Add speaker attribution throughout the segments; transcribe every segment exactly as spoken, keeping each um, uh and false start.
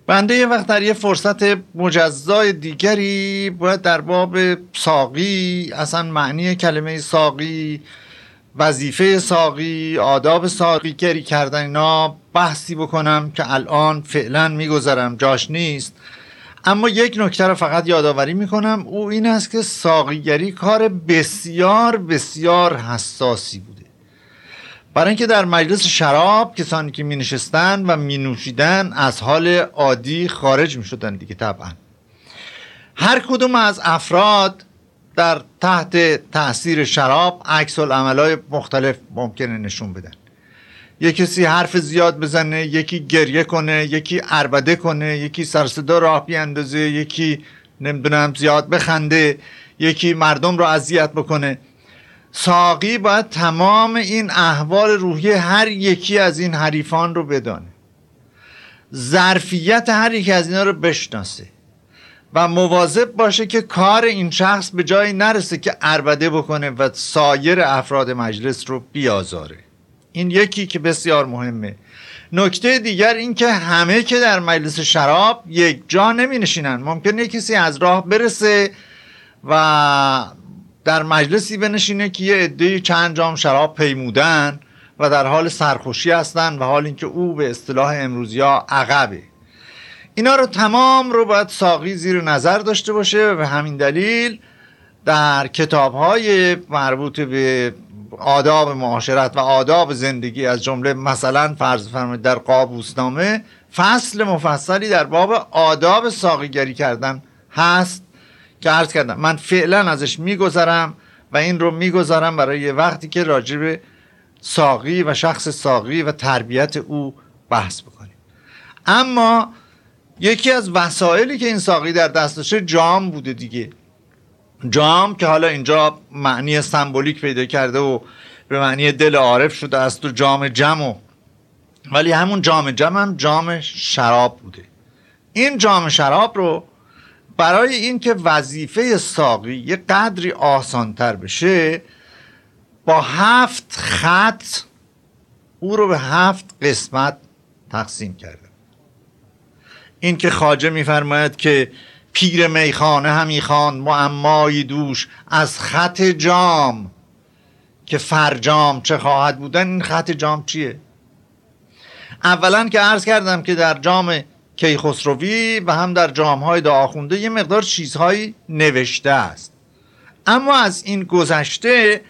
Speaker 1: بنده یه وقت در یه فرصت مجزای دیگری باید در باب ساقی، اصلا معنی کلمه ساقی، وظیفه ساقی، آداب ساقی گری کردن اینا بحثی بکنم که الان فعلا میگذارم، جاش نیست. اما یک نکته رو فقط یادآوری میکنم، او این است که ساقیگری کار بسیار بسیار حساسی بوده. برای اینکه در مجلس شراب کسانی که می نشستن و می نوشیدن از حال عادی خارج می شدن دیگه. طبعا هر کدوم از افراد در تحت تأثیر شراب عکس العمل‌های مختلف ممکنه نشون بدن. یکی کسی حرف زیاد بزنه، یکی گریه کنه، یکی عربده کنه، یکی سر صدا راه بیاندازه، یکی نمیدونم زیاد بخنده، یکی مردم رو اذیت بکنه. ساقی باید تمام این احوال روحی هر یکی از این حریفان رو بدانه، ظرفیت هر یکی از اینا رو بشناسه و مواظب باشه که کار این شخص به جایی نرسه که عربده بکنه و سایر افراد مجلس رو بیازاره. این یکی که بسیار مهمه. نکته دیگر این که همه که در مجلس شراب یک جا نمی نشینن. ممکنه کسی از راه برسه و در مجلسی بنشینه که یه عده چند جام شراب پیمودن و در حال سرخوشی هستن و حال اینکه او به اصطلاح امروزی ها عقبه. اینا رو تمام رو باید ساقی زیر نظر داشته باشه و به همین دلیل در کتاب‌های مربوط به آداب معاشرت و آداب زندگی، از جمله مثلا فرض فرمایید در قابوسنامه فصل مفصلی در باب آداب ساقیگری کردن هست که عرض کردم من فعلا ازش میگذرم و این رو میگذارم برای یه وقتی که راجع به ساقی و شخص ساقی و تربیت او بحث بکنیم. اما یکی از وسایلی که این ساقی در دستش جام بوده دیگه. جام که حالا اینجا معنی سمبولیک پیدا کرده و به معنی دل عارف شده است و جام جمع، ولی همون جام جمع هم جام شراب بوده. این جام شراب رو برای اینکه وظیفه ساقی یه قدری آسانتر بشه با هفت خط او رو به هفت قسمت تقسیم کرده. این که خواجه میفرماید که پیر میخانه همی خواند معمای دوش از خط جام که فرجام چه خواهد بودن. این خط جام چیه؟ اولا که عرض کردم که در جام کیخسروی و هم در جام‌های دعاخونده یه مقدار چیزهایی نوشته است، اما از این گذشته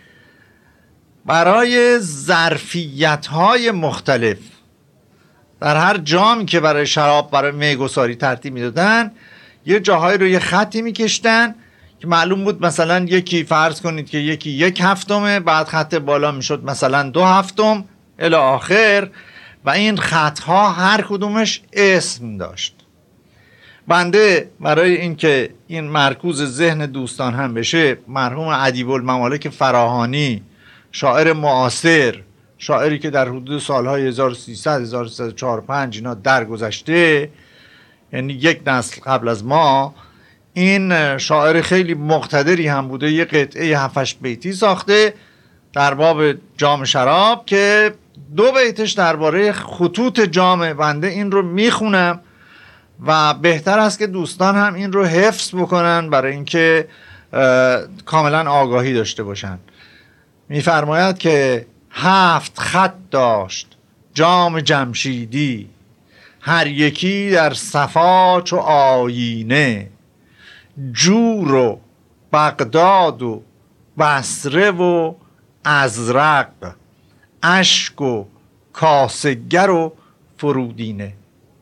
Speaker 1: برای ظرفیت‌های مختلف در هر جامی که برای شراب برای میگساری ترتیب میدادن یه جاهایی رو یه خطی میکشتن که معلوم بود مثلا یکی فرض کنید که یکی یک هفتمه، بعد خط بالا میشد مثلا دو هفتم الی آخر و این خطها هر کدومش اسم داشت. بنده برای اینکه این مرکوز ذهن دوستان هم بشه، مرحوم ادیب الممالک فراهانی، شاعر معاصر، شاعری که در حدود سالهای هزار و سیصد هزار و سیصد و چهار و پنج اینا درگذشته، یعنی یک نسل قبل از ما، این شاعر خیلی مقتدری هم بوده، یه قطعه هفتش بیتی ساخته در باب جام شراب که دو بیتش درباره خطوط جام. بنده این رو میخونم و بهتر است که دوستان هم این رو حفظ بکنن برای اینکه کاملا آگاهی داشته باشن. میفرماید که هفت خط داشت جام جمشیدی، هر یکی در صفا چو آیینه، جور و بغداد و بصره و ازرق، اشک و کاسگر و فرودینه.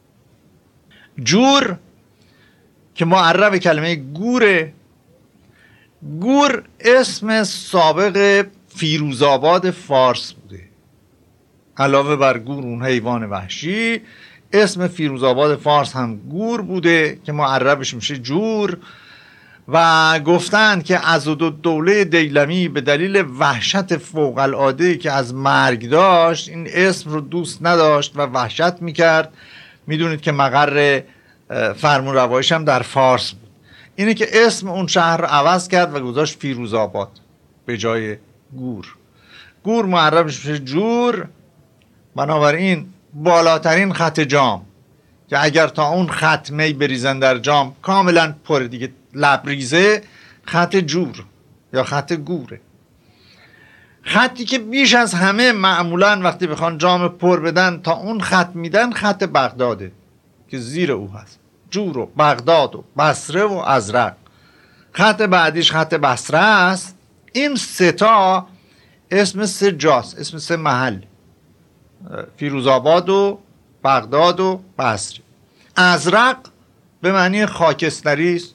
Speaker 1: جور که معرب کلمه گوره. گور اسم سابق فیروزآباد فارس بوده. علاوه بر گور اون حیوان وحشی، اسم فیروزآباد فارس هم گور بوده که معربش میشه جور. و گفتند که عضدالدوله دیلمی به دلیل وحشت فوق العاده که از مرگ داشت این اسم رو دوست نداشت و وحشت میکرد. میدونید که مقر فرمون روایش هم در فارس بود. اینه که اسم اون شهر رو عوض کرد و گذاشت فیروزآباد به جای گور. گور معربش میشه جور. بنابراین بالاترین خط جام که اگر تا اون خط می بریزن در جام کاملا پر دیگه لبریزه، خط جور یا خط گوره. خطی که بیش از همه معمولا وقتی بخوان جام پر بدن تا اون خط میدن خط بغداده که زیر او هست، جور و بغداد و بصره و ازرق. خط بعدیش خط بصره است. این سه تا اسم سه جاست، اسم سه محل، فیروزآباد و بغداد و بصره. ازرق به معنی خاکستری است.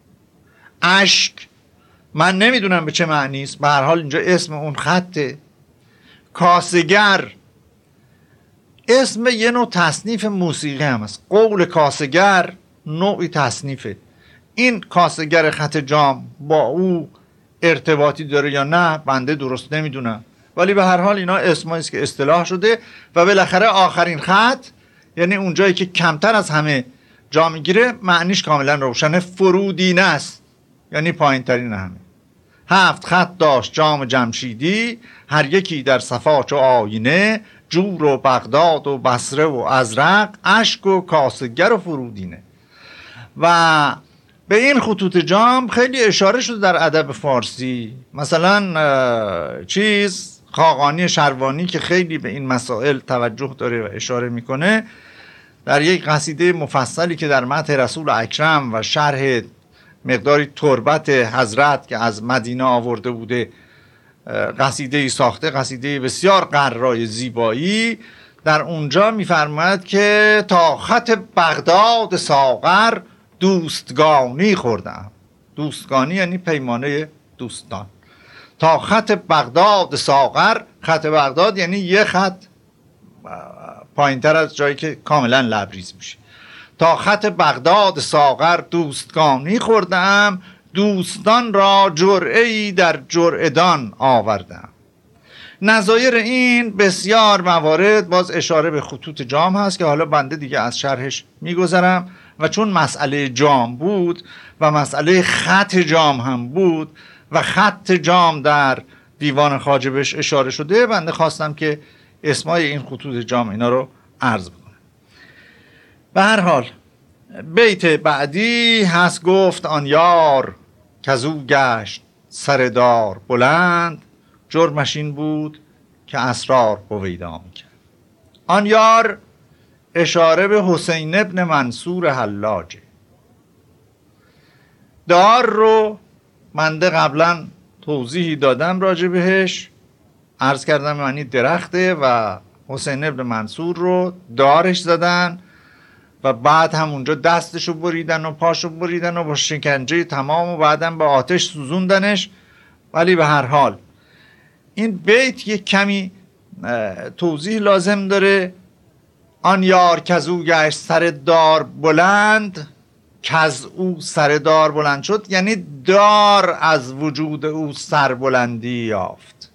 Speaker 1: اشک من نمیدونم به چه معنی است، به هر حال اینجا اسم اون خطه. کاسگر اسم یه نوع تصنیف موسیقی هم است. قول کاسگر نوعی تصنیفه. این کاسگر خط جام با او ارتباطی داره یا نه بنده درست نمیدونم، ولی به هر حال اینا اسمایی است که اصطلاح شده. و بالاخره آخرین خط یعنی اون جایی که کمتر از همه جا میگیره معنیش کاملا روشنه، فرودینه است، یعنی پایین ترین همه. هفت خط داشت جام جمشیدی، هر یکی در صفا چو آینه، جور و بغداد و بصره و ازرق، اشک و کاسگر و فرودینه. و به این خطوط جام خیلی اشاره شده در ادب فارسی. مثلا چیز خاقانی شروانی که خیلی به این مسائل توجه داره و اشاره میکنه، در یک قصیده مفصلی که در مدح رسول اکرم و شرح مقداری تربت حضرت که از مدینه آورده بوده قصیده ای ساخته، قصیده بسیار قرای زیبایی. در اونجا میفرماید که تا خط بغداد ساغر دوستگانی خوردم. دوستگانی یعنی پیمانه دوستان. تا خط بغداد ساغر، خط بغداد یعنی یه خط پایین تر از جایی که کاملا لبریز میشه. تا خط بغداد ساغر دوستگانی خوردم، دوستان را جرعه‌ای در جرعه‌دان آوردم. نظایر این بسیار موارد باز اشاره به خطوط جام هست که حالا بنده دیگه از شرحش میگذرم. و چون مسئله جام بود و مسئله خط جام هم بود و خط جام در دیوان خواجه بهش اشاره شده، بنده خواستم که اسمای این خطوط جام اینا رو عرض بکنم. به هر حال بیت بعدی هست گفت آن یار کزو گشت سردار بلند، جرمش این بود که اسرار هویدا میکرد. آن یار اشاره به حسین ابن منصور حلاجه. دار رو منده قبلا توضیحی دادم راجع بهش، عرض کردم معنی درخته و حسین ابن منصور رو دارش زدن و بعد هم اونجا دستشو بریدن و پاشو بریدن و با شکنجه تمام و بعدم به آتش سوزوندنش. ولی به هر حال این بیت یک کمی توضیح لازم داره. آن یار کزو گشت سر دار بلند، کز او سر دار بلند شد یعنی دار از وجود او سربلندی یافت.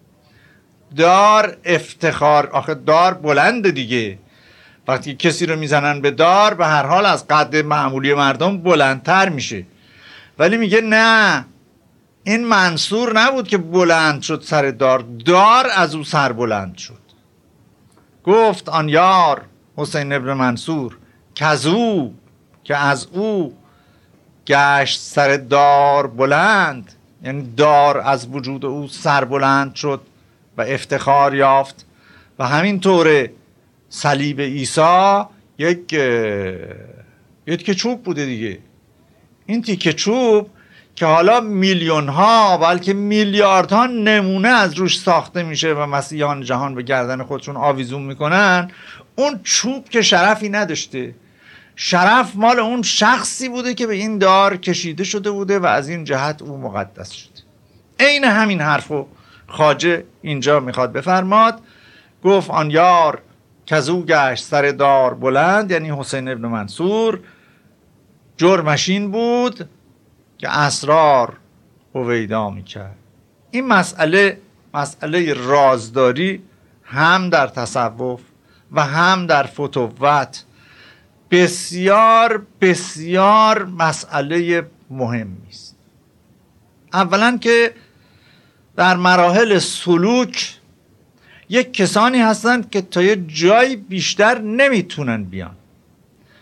Speaker 1: دار افتخار، آخه دار بلند دیگه، وقتی کسی رو میزنن به دار به هر حال از قد معمولی مردم بلندتر میشه. ولی میگه نه، این منصور نبود که بلند شد سر دار، دار از او سر بلند شد. گفت آن یار حسین ابن منصور کزو، که از او گشت سر دار بلند، یعنی دار از وجود او سر بلند شد و افتخار یافت. و همین طوره صلیب عیسی یک یک تیکه چوب بوده دیگه. این تیکه چوب که حالا میلیون ها بلکه میلیاردها نمونه از روش ساخته میشه و مسیحیان جهان به گردن خودشون آویزون میکنن، اون چوب که شرفی نداشته. شرف مال اون شخصی بوده که به این دار کشیده شده بوده و از این جهت او مقدس شده. عین همین حرفو خواجه اینجا میخواد بفرماد. گفت آن یار کزو گشت سر دار بلند، یعنی حسین ابن منصور، جرمش این بود که اسرار هویدا میکرد. این مسئله مسئله رازداری هم در تصوف و هم در فتوت بسیار بسیار مسئله مهمی است. اولا که در مراحل سلوک یک کسانی هستند که تا یه جایی بیشتر نمیتونن بیان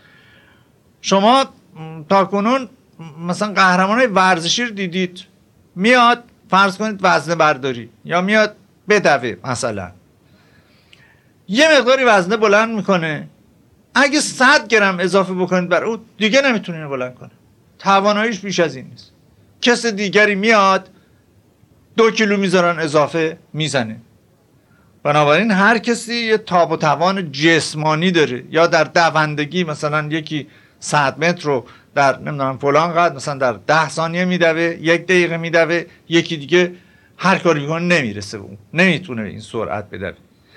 Speaker 1: شما تا کنون مثلا قهرمانای ورزشی رو دیدید، میاد فرض کنید وزنه برداری یا میاد بدوه، مثلا یه مقداری وزنه بلند میکنه، اگه صد گرم اضافه بکنید بر او دیگه نمیتونه اینو بلند کنه، تواناییش بیش از این نیست. کس دیگری میاد دو کیلو میذارن اضافه میزنه. بنابراین هر کسی یه تاب و توان جسمانی داره، یا در دوندگی مثلا یکی صد متر رو در نمیدونم فلان قد مثلا در ده ثانیه میدوه، یک دقیقه میدوه، یکی دیگه هر کاری میکنه نمیرسه به اون، نمیتونه این سرعت بدوه.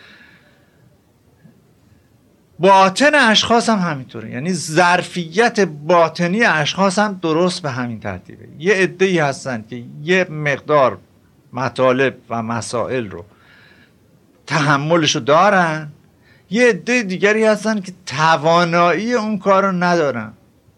Speaker 1: باطن اشخاص هم همینطوره، یعنی ظرفیت باطنی اشخاص هم درست به همین ترتیبه. یه عده‌ای هستن که یه مقدار مطالب و مسائل رو تحملشو دارن، یه عده دیگری هستن که توانایی اون کار رو ندارن.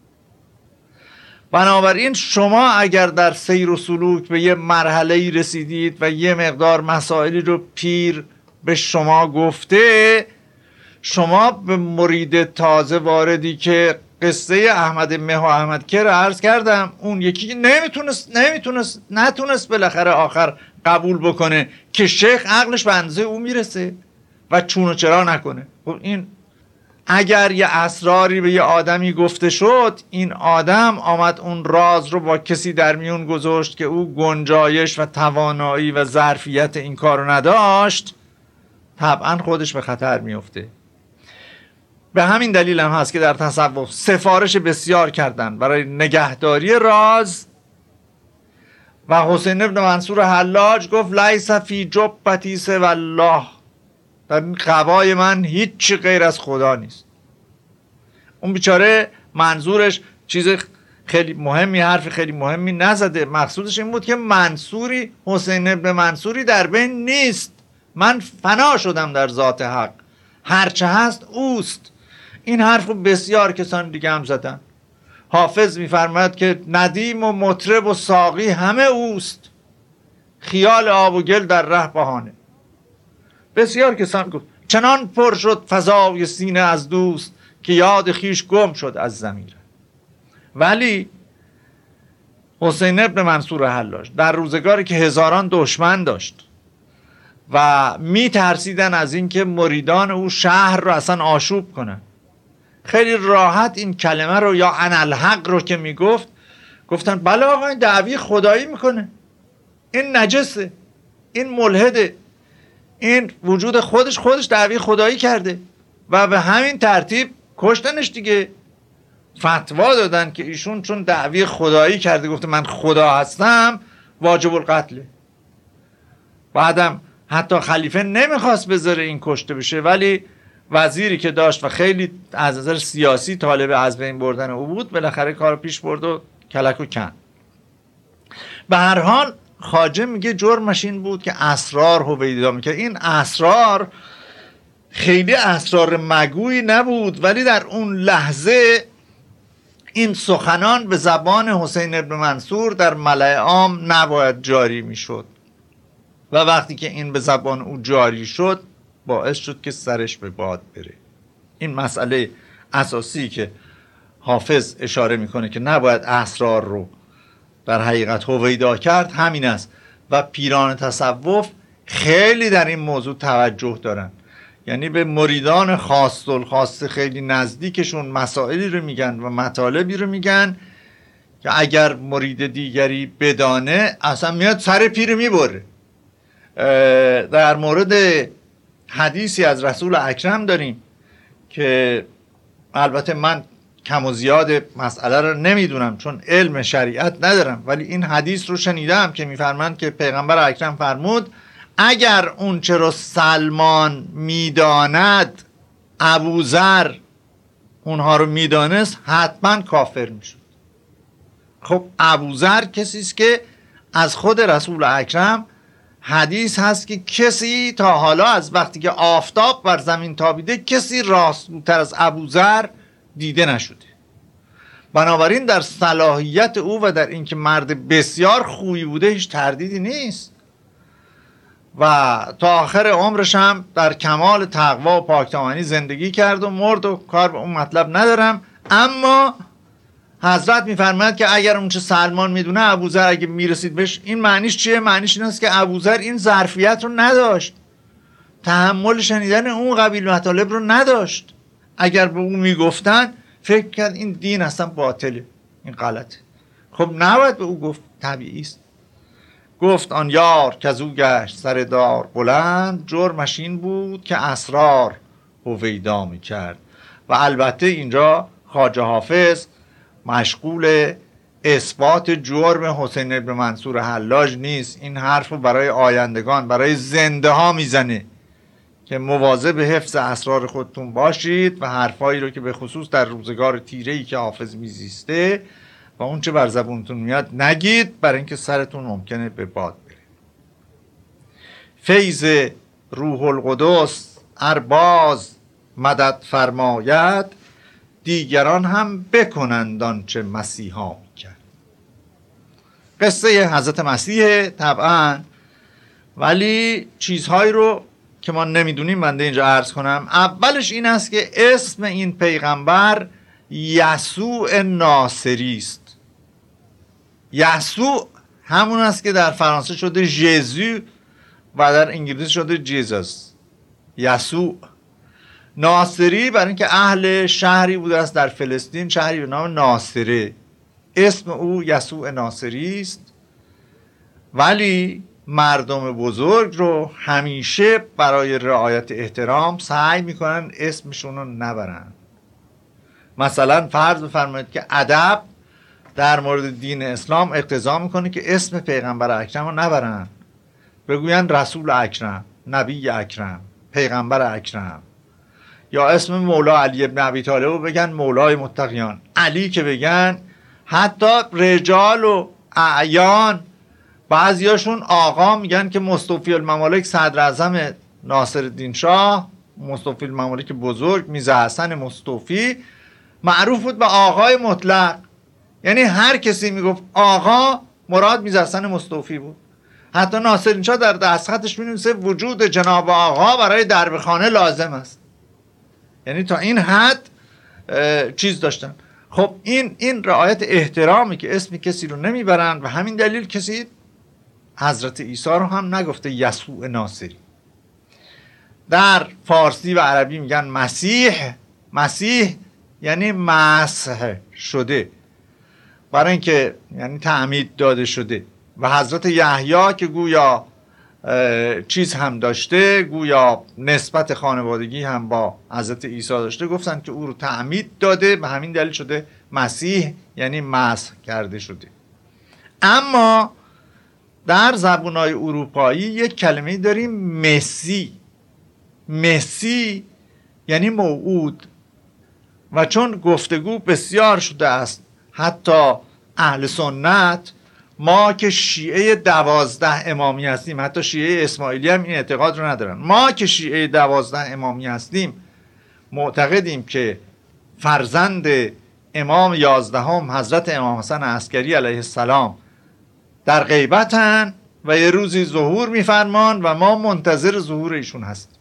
Speaker 1: بنابراین شما اگر در سیر و سلوک به یه مرحله‌ای رسیدید و یه مقدار مسائلی رو پیر به شما گفته، شما به مرید تازه واردی که قصه احمد مه و احمد که رو عرض کردم، اون یکی نمیتونست نمیتونست نتونست بالاخره آخر قبول بکنه که شیخ عقلش به اندازه او میرسه و چون و چرا نکنه. خب این اگر یه اسراری به یه آدمی گفته شد، این آدم آمد اون راز رو با کسی در میون گذاشت که او گنجایش و توانایی و ظرفیت این کار رو نداشت، طبعا خودش به خطر میفته. به همین دلیل هم هست که در تصوف سفارش بسیار کردن برای نگهداری راز و حسین ابن منصور حلاج گفت لیس فی جبتی سوی الله، در این قبای من هیچ غیر از خدا نیست. اون بیچاره منظورش چیز خیلی مهمی، حرف خیلی مهمی نزده، مقصودش این بود که منصوری، حسین ابن منصوری در بین نیست، من فنا شدم در ذات حق، هرچه هست اوست. این حرف رو بسیار کسان دیگه هم زدن. حافظ میفرماید که ندیم و مطرب و ساقی همه اوست، خیال آب و گل در ره بهانه. بسیار کسان گفت چنان پر شد فضای سینه از دوست، که یاد خیش گم شد از ضمیر. ولی حسین ابن منصور حلاج در روزگاری که هزاران دشمن داشت و می ترسیدن از اینکه مریدان او شهر رو اصلا آشوب کنن، خیلی راحت این کلمه رو یا انالحق رو که می گفت، گفتن بله آقا این دعوی خدایی میکنه، این نجسه، این ملحده، این وجود خودش خودش دعوی خدایی کرده و به همین ترتیب کشتنش دیگه. فتوا دادن که ایشون چون دعوی خدایی کرده، گفته من خدا هستم، واجب القتله. بعدم حتی خلیفه نمیخواست بذاره این کشته بشه، ولی وزیری که داشت و خیلی از نظر سیاسی طالب از بین بردن او بود، بالاخره کارو پیش برد و کلک و کن. به هر حال خواجه میگه جرمش این بود که اسرار هویدا میکرد. این اسرار خیلی اسرار مگویی نبود، ولی در اون لحظه این سخنان به زبان حسین ابن منصور در ملأ عام نباید جاری میشد و وقتی که این به زبان او جاری شد باعث شد که سرش به باد بره. این مسئله اساسی که حافظ اشاره میکنه که نباید اسرار رو در حقیقت هویدا کرد همین است و پیران تصوف خیلی در این موضوع توجه دارن، یعنی به مریدان خاص الخاص خیلی نزدیکشون مسائلی رو میگن و مطالبی رو میگن که اگر مرید دیگری بدانه اصلا میاد سر پیر میبره. در مورد حدیثی از رسول اکرم داریم که البته من کم و زیاد مسئله رو نمیدونم چون علم شریعت ندارم، ولی این حدیث رو شنیدم که میفرمند که پیغمبر اکرم فرمود اگر اون چرا سلمان میداند ابوذر اونها رو میدانست حتما کافر میشد. خب ابوذر کسی است که از خود رسول اکرم حدیث هست که کسی تا حالا از وقتی که آفتاب بر زمین تابیده کسی راست‌تر از ابوذر دیده نشده. بنابراین در صلاحیت او و در اینکه مرد بسیار خوبی بوده هیچ تردیدی نیست و تا آخر عمرش هم در کمال تقوا و پاکدامنی زندگی کرد و مرد و کار به اون مطلب ندارم. اما حضرت میفرماید که اگر اون چه سلمان میدونه ابوذر اگه میرسید بهش، این معنیش چیه؟ معنیش این است که ابوذر این ظرفیت رو نداشت، تحمل شنیدن اون قبیل مطالب رو نداشت. اگر به اون میگفتن فکر کرد این دین اصلا باطله، این غلطه. خب نباید به او گفت، طبیعی است. گفت آن یار که از او گشت سر دار بلند، جرمش این بود که اسرار هویدا میکرد. و البته اینجا خواجه حافظ مشغول اثبات جرم حسین بن منصور حلاج نیست، این حرف رو برای آیندگان، برای زنده ها میزنه که مواظب حفظ اسرار خودتون باشید و حرفایی رو که به خصوص در روزگار تیره‌ای که حافظ میزیسته و اون چه بر زبونتون میاد نگید، برای اینکه سرتون ممکنه به باد بره. فیض روح القدس ارباز مدد فرماید، دیگران هم بکنند آنچه مسیحا میکرد. قصه حضرت مسیح طبعا، ولی چیزهایی رو که ما نمیدونیم بنده اینجا عرض کنم. اولش این است که اسم این پیغمبر یسوع ناصری است. یسوع همون است که در فرانسه شده ژزو و در انگلیسی شده جیزاس. یسوع ناصری برای اینکه اهل شهری بوده است در فلسطین، شهری به نام ناصره، اسم او یسوع ناصری است. ولی مردم بزرگ رو همیشه برای رعایت احترام سعی میکنن اسمشون رو نبرن. مثلا فرض بفرمایید که ادب در مورد دین اسلام اقتضا میکنه که اسم پیغمبر اکرم رو نبرن، بگوین رسول اکرم، نبی اکرم، پیغمبر اکرم. یا اسم مولا علی ابن ابی طالب رو بگن مولای متقیان. علی که بگن، حتی رجال و اعیان بعضیاشون آقا میگن که مصطفی الممالک صدر اعظم ناصرالدین شاه، مصطفی الممالک بزرگ، میرزا حسن مصطفی، معروف بود به آقای مطلق. یعنی هر کسی میگفت آقا، مراد میرزا حسن مصطفی بود. حتی ناصرالدین شاه در دستخطش مینویسه وجود جناب آقا برای دربخانه لازم است. یعنی تا این حد چیز داشتن. خب این این رعایت احترامی که اسم کسی رو نمیبرن و همین دلیل کسی حضرت عیسی رو هم نگفته یسوع ناصری. در فارسی و عربی میگن مسیح. مسیح یعنی مسح شده، برای اینکه یعنی تعمید داده شده. و حضرت یحیی که گویا چیز هم داشته، گویا نسبت خانوادگی هم با حضرت عیسی داشته، گفتن که او رو تعمید داده، به همین دلیل شده مسیح، یعنی مسح کرده شده. اما در زبان‌های اروپایی یک کلمه داریم مسی. مسی یعنی موعود. و چون گفتگو بسیار شده است، حتی اهل سنت، ما که شیعه دوازده امامی هستیم، حتی شیعه اسماعیلی هم این اعتقاد رو ندارن، ما که شیعه دوازده امامی هستیم معتقدیم که فرزند امام یازدهم حضرت امام حسن عسکری علیه السلام در غیبتن و یه روزی ظهور میفرمان و ما منتظر ظهور ایشون هستیم.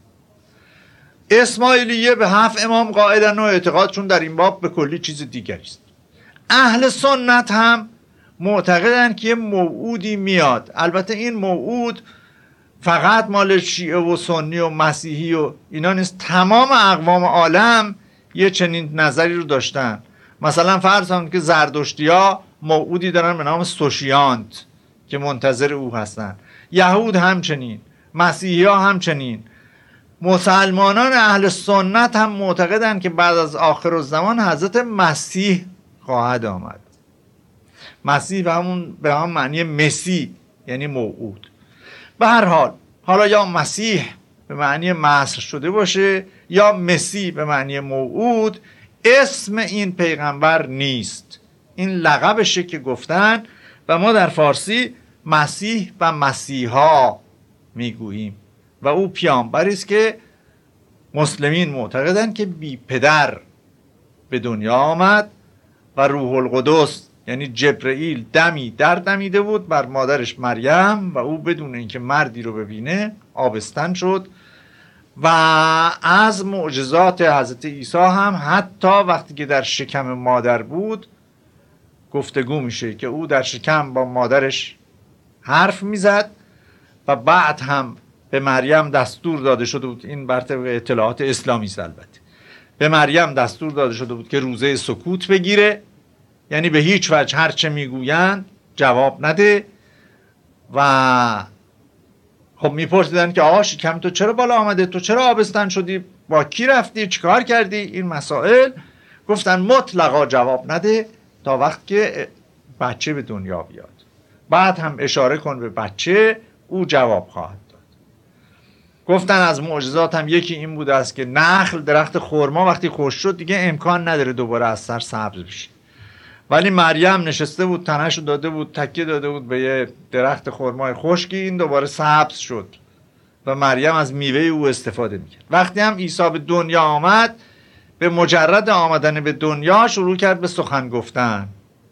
Speaker 1: اسماعیلیه به هفت امام قائلن و اعتقادشون در این باب به کلی چیز دیگری است. اهل سنت هم معتقدن که یه موعودی میاد. البته این موعود فقط مال شیعه و سنی و مسیحی و اینا نیست، تمام اقوام عالم یه چنین نظری رو داشتن. مثلا فرض کنید که زردشتی‌ها موعودی دارن به نام سوشیانت که منتظر او هستن، یهود همچنین، مسیحی ها همچنین. مسلمانان اهل سنت هم معتقدن که بعد از آخر الزمان حضرت مسیح خواهد آمد. مسیح به همون به هم معنی مسی، یعنی موعود. به هر حال، حالا یا مسیح به معنی مسح شده باشه یا مسی به معنی موعود، اسم این پیغمبر نیست، این لقبشه که گفتن و ما در فارسی مسیح و مسیحا میگوییم. و او پیامبری است که مسلمین معتقدن که بی پدر به دنیا آمد و روح القدس یعنی جبرئیل دمی در دمیده بود بر مادرش مریم و او بدون اینکه مردی رو ببینه آبستن شد. و از معجزات حضرت عیسی هم حتی وقتی که در شکم مادر بود گفتگو میشه که او در شکم با مادرش حرف میزد و بعد هم به مریم دستور داده شده بود، این بر طبق اطلاعات اسلامی است البته، به مریم دستور داده شده بود که روزه سکوت بگیره، یعنی به هیچ وجه هر چه میگویند جواب نده. و خب میپرسیدن که آقا شکم تو چرا بالا آمده، تو چرا آبستن شدی، با کی رفتی، چیکار کردی، این مسائل. گفتن مطلقا جواب نده تا وقت که بچه به دنیا بیاد، بعد هم اشاره کن به بچه، او جواب خواهد داد. گفتن از معجزات هم یکی این بوده است که نخل، درخت خرما وقتی خشک شد دیگه امکان نداره دوباره از سر سبز بشه، ولی مریم نشسته بود، تنشو داده بود، تکیه داده بود به یه درخت خرمای خشکی، این دوباره سبز شد و مریم از میوه او استفاده میکرد. وقتی هم عیسی به دنیا آمد، به مجرد آمدن به دنیا شروع کرد به سخن گفتن.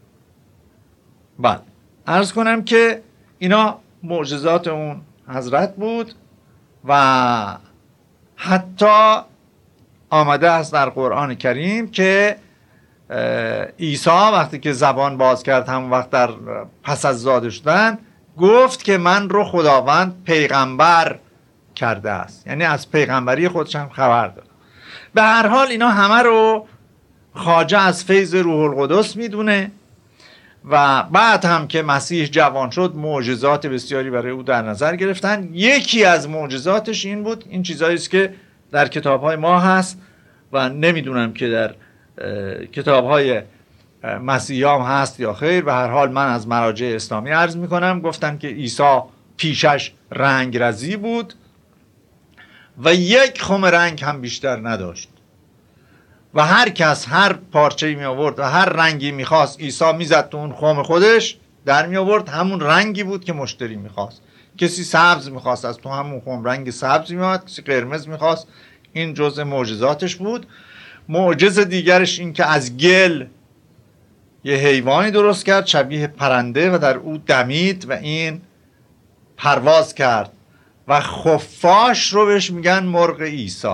Speaker 1: بله، عرض کنم که اینا معجزات اون حضرت بود و حتی آمده است در قرآن کریم که عیسی وقتی که زبان باز کرد، همون وقت در پس از زاده شدن، گفت که من رو خداوند پیغمبر کرده است، یعنی از پیغمبری خودش هم خبر داد. به هر حال اینا همه رو خواجه از فیض روح القدس میدونه و بعد هم که مسیح جوان شد معجزات بسیاری برای او در نظر گرفتن. یکی از معجزاتش این بود، این چیزایی است که در کتاب‌های ما هست و نمیدونم که در کتاب‌های مسیحیان هست یا خیر. به هر حال من از مراجع اسلامی عرض میکنم، گفتن که عیسی پیشش رنگ رزی بود و یک خم رنگ هم بیشتر نداشت و هر کس هر پارچه‌ای می آورد و هر رنگی میخواست عیسی میزد تو اون خم خودش در می آورد، همون رنگی بود که مشتری میخواست. کسی سبز میخواست از تو همون خم رنگ سبز میاد، کسی قرمز میخواست. این جزء معجزاتش بود. معجزه دیگرش این که از گل یه حیوانی درست کرد شبیه پرنده و در او دمید و این پرواز کرد و خفاش رو بهش میگن مرغ عیسی.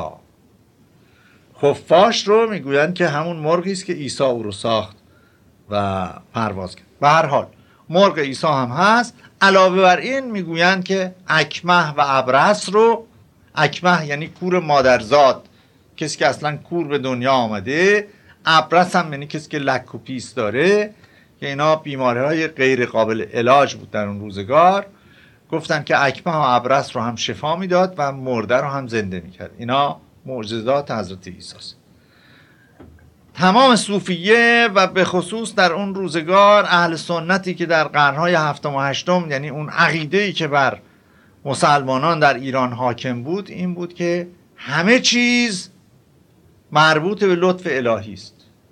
Speaker 1: خفاش رو میگوین که همون مرغی است که عیسی او رو ساخت و پرواز کرد. به هر حال مرغ عیسی هم هست. علاوه بر این میگوین که اکمه و ابرص رو، اکمه یعنی کور مادرزاد، کسی که اصلا کور به دنیا آمده، ابرص هم یعنی کسی که لک و پیس داره، که اینا بیماری های غیر قابل علاج بود در اون روزگار. گفتن که اکمه و ابرص رو هم شفا میداد و مرده رو هم زنده میکرد. اینا معجزات حضرت عیسی است. تمام صوفیه و به خصوص در اون روزگار اهل سنتی که در قرنهای هفتم و هشتم، یعنی اون عقیده‌ای که بر مسلمانان در ایران حاکم بود، این بود که همه چیز مربوط به لطف الهی است.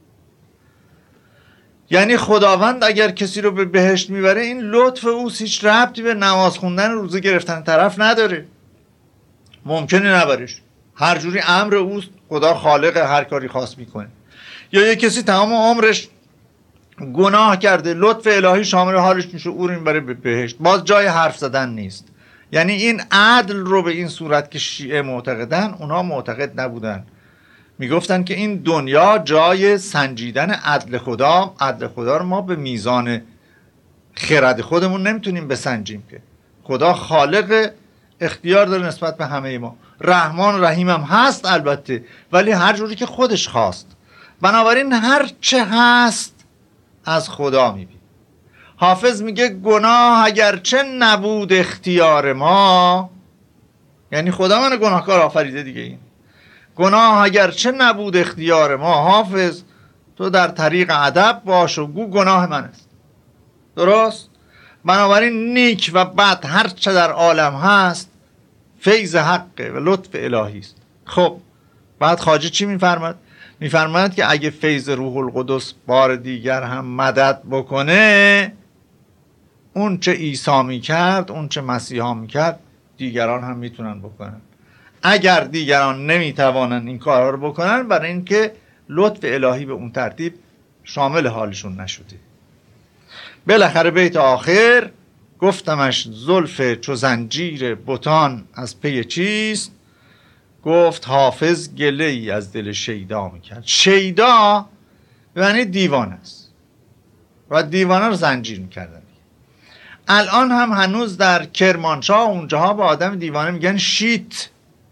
Speaker 1: یعنی خداوند اگر کسی رو به بهشت میبره، این لطف اوست، هیچ ربطی به نماز خوندن روزه گرفتن طرف نداره. ممکنه نبرش، هر جوری امر اوست، خدا خالق هر کاری خواست میکنه. یا یه کسی تمام عمرش گناه کرده، لطف الهی شامل حالش میشه، او رو میبره به بهشت. باز جای حرف زدن نیست. یعنی این عدل رو به این صورت که شیعه معتقدن، اونا معتقد نبودن. میگفتن که این دنیا جای سنجیدن عدل خدا، عدل خدا رو ما به میزان خرد خودمون نمیتونیم بسنجیم، که خدا خالق اختیار داره نسبت به همه ما، رحمان رحیم هم هست البته، ولی هر جوری که خودش خواست. بنابراین هر چه هست از خدا میبین. حافظ میگه گناه اگرچه نبود اختیار ما، یعنی خدا من گناهکار آفریده دیگه، این گناه اگرچه نبود اختیار ما، حافظ تو در طریق ادب باش و گو گناه من است. درست؟ بنابراین نیک و بد هر چه در عالم هست فیض حقه و لطف الهی است. خب بعد خواجه چی میفرماد؟ میفرماید که اگه فیض روح القدس بار دیگر هم مدد بکنه، اون چه عیسی میکرد، اون چه مسیحا میکرد، دیگران هم میتونن بکنن. اگر دیگران نمیتوانن این کارها رو بکنن، برای اینکه لطف الهی به اون ترتیب شامل حالشون نشده. بالاخره بیت آخر گفتمش زلف چو زنجیر بتان از پی چیست، گفت حافظ گله ای از دل شیدا میکرد. شیدا یعنی دیوان است. و دیوانه رو زنجیر میکردن. الان هم هنوز در کرمانشاه اونجاها به آدم دیوانه میگن شیت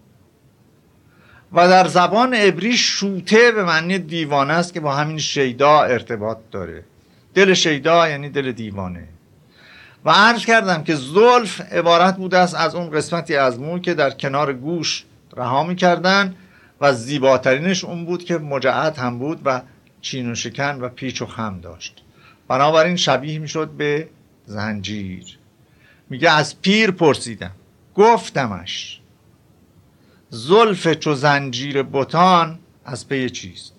Speaker 1: و در زبان عبری شوته به معنی دیوانه است که با همین شیدا ارتباط داره. دل شیدا یعنی دل دیوانه. و عرض کردم که زلف عبارت بوده است از اون قسمتی از مو که در کنار گوش رها می‌کردن و زیباترینش اون بود که مجعد هم بود و چین و شکن و پیچ و خم داشت، بنابراین شبیه میشد به زنجیر. میگه از پیر پرسیدم گفتمش زلف چو زنجیر بتان از پی چیست؟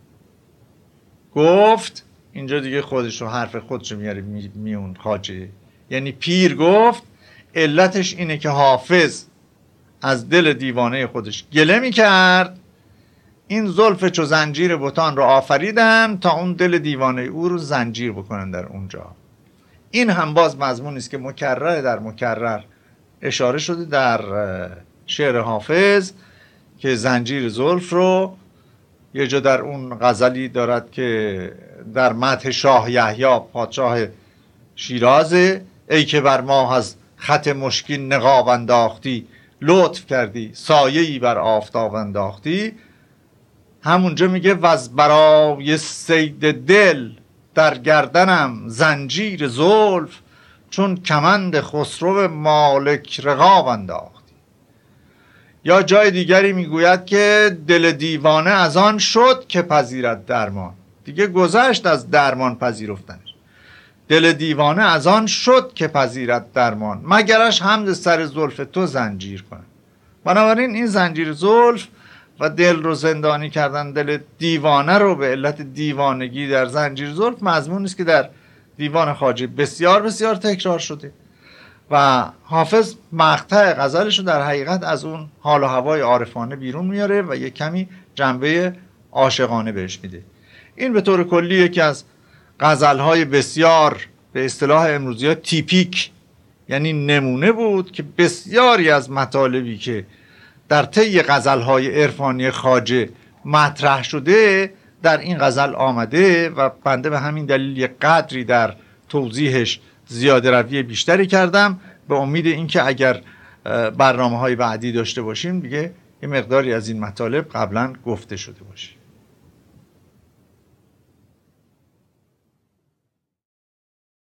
Speaker 1: گفت، اینجا دیگه خودشو حرف خودشو میاره میون خواجه، یعنی پیر گفت علتش اینه که حافظ از دل دیوانه خودش گله میکرد، این زلف چو زنجیر بتان رو آفریدم تا اون دل دیوانه او رو زنجیر بکنن در اونجا. این هم باز مضمونی است که مکرر در مکرر اشاره شده در شعر حافظ که زنجیر زلف رو یه جا در اون غزلی دارد که در مدح شاه یحیی پادشاه شیرازه، ای که بر ماه از خط مشکین نقاب انداختی، لطف کردی سایه‌ای بر آفتاب انداختی. همونجا میگه وز برای صید دل در گردنم زنجیر زلف، چون کمند خسرو مالک رقاب انداختی. یا جای دیگری میگوید که دل دیوانه از آن شد که پذیرد درمان، دیگه گذشت از درمان پذیرفتنش. دل دیوانه از آن شد که پذیرد درمان، مگرش حمد سر زلف تو زنجیر کنه. بنابراین این زنجیر زلف و دل رو زندانی کردن، دل دیوانه رو به علت دیوانگی در زنجیر زلف، مضمون است که در دیوان خواجه بسیار بسیار تکرار شده و حافظ مقطع غزلش رو در حقیقت از اون حال و هوای عارفانه بیرون میاره و یک کمی جنبه عاشقانه بهش میده. این به طور کلی یکی از غزلهای بسیار به اصطلاح امروزی ها تیپیک، یعنی نمونه بود که بسیاری از مطالبی که در طی غزلهای عرفانی خواجه مطرح شده در این غزل آمده و بنده به همین دلیل یک قدری در توضیحش زیاده روی بیشتری کردم، به امید اینکه اگر برنامه‌های بعدی داشته باشیم دیگه یه مقداری از این مطالب قبلا گفته شده باشه.